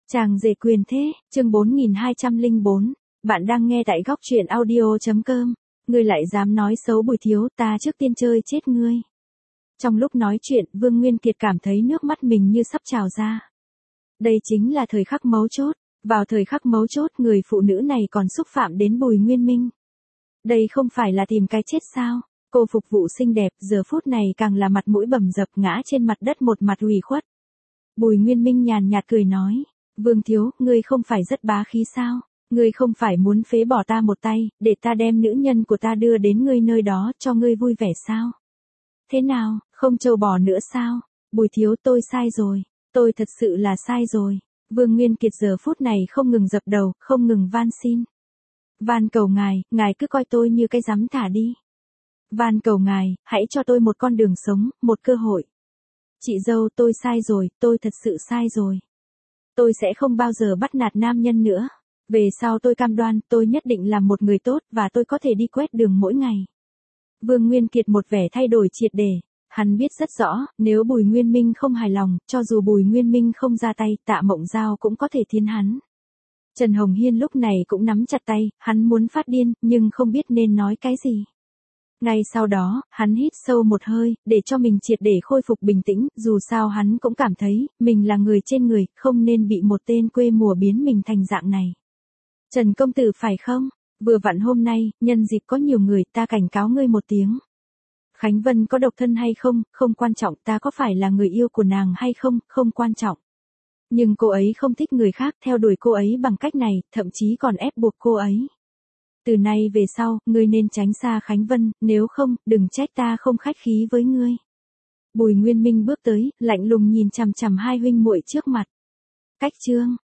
Chàng rể quyền thế, chương 4204, bạn đang nghe tại góc truyện audio.com, ngươi lại dám nói xấu Bùi Thiếu, ta trước tiên chơi chết ngươi. Trong lúc nói chuyện, Vương Nguyên Kiệt cảm thấy nước mắt mình như sắp trào ra. Đây chính là thời khắc mấu chốt, vào thời khắc mấu chốt người phụ nữ này còn xúc phạm đến Bùi Nguyên Minh. Đây không phải là tìm cái chết sao? Cô phục vụ xinh đẹp, giờ phút này càng là mặt mũi bầm dập ngã trên mặt đất một mặt ủy khuất. Bùi Nguyên Minh nhàn nhạt cười nói, Vương Thiếu, ngươi không phải rất bá khí sao? Ngươi không phải muốn phế bỏ ta một tay, để ta đem nữ nhân của ta đưa đến ngươi nơi đó cho ngươi vui vẻ sao? Thế nào, không trâu bò nữa sao? Bùi Thiếu, tôi sai rồi, tôi thật sự là sai rồi. Vương Nguyên Kiệt giờ phút này không ngừng dập đầu, không ngừng van xin. Van cầu ngài cứ coi tôi như cái rắm thả đi. Van cầu ngài, hãy cho tôi một con đường sống, một cơ hội. Chị dâu, tôi sai rồi, tôi thật sự sai rồi. Tôi sẽ không bao giờ bắt nạt nam nhân nữa. Về sau tôi cam đoan, tôi nhất định làm một người tốt và tôi có thể đi quét đường mỗi ngày. Vương Nguyên Kiệt một vẻ thay đổi triệt để. Hắn biết rất rõ, nếu Bùi Nguyên Minh không hài lòng, cho dù Bùi Nguyên Minh không ra tay, Tạ Mộng Giao cũng có thể thiến hắn. Trần Hồng Hiên lúc này cũng nắm chặt tay, hắn muốn phát điên, nhưng không biết nên nói cái gì. Ngay sau đó, hắn hít sâu một hơi, để cho mình triệt để khôi phục bình tĩnh, dù sao hắn cũng cảm thấy, mình là người trên người, không nên bị một tên quê mùa biến mình thành dạng này. Trần công tử phải không? Vừa vặn hôm nay, nhân dịp có nhiều người, ta cảnh cáo ngươi một tiếng. Khánh Vân có độc thân hay không, không quan trọng, ta có phải là người yêu của nàng hay không, không quan trọng. Nhưng cô ấy không thích người khác, theo đuổi cô ấy bằng cách này, thậm chí còn ép buộc cô ấy. Từ nay về sau, ngươi nên tránh xa Khánh Vân, nếu không, đừng trách ta không khách khí với ngươi. Bùi Nguyên Minh bước tới, lạnh lùng nhìn chằm chằm hai huynh muội trước mặt. Cách chương,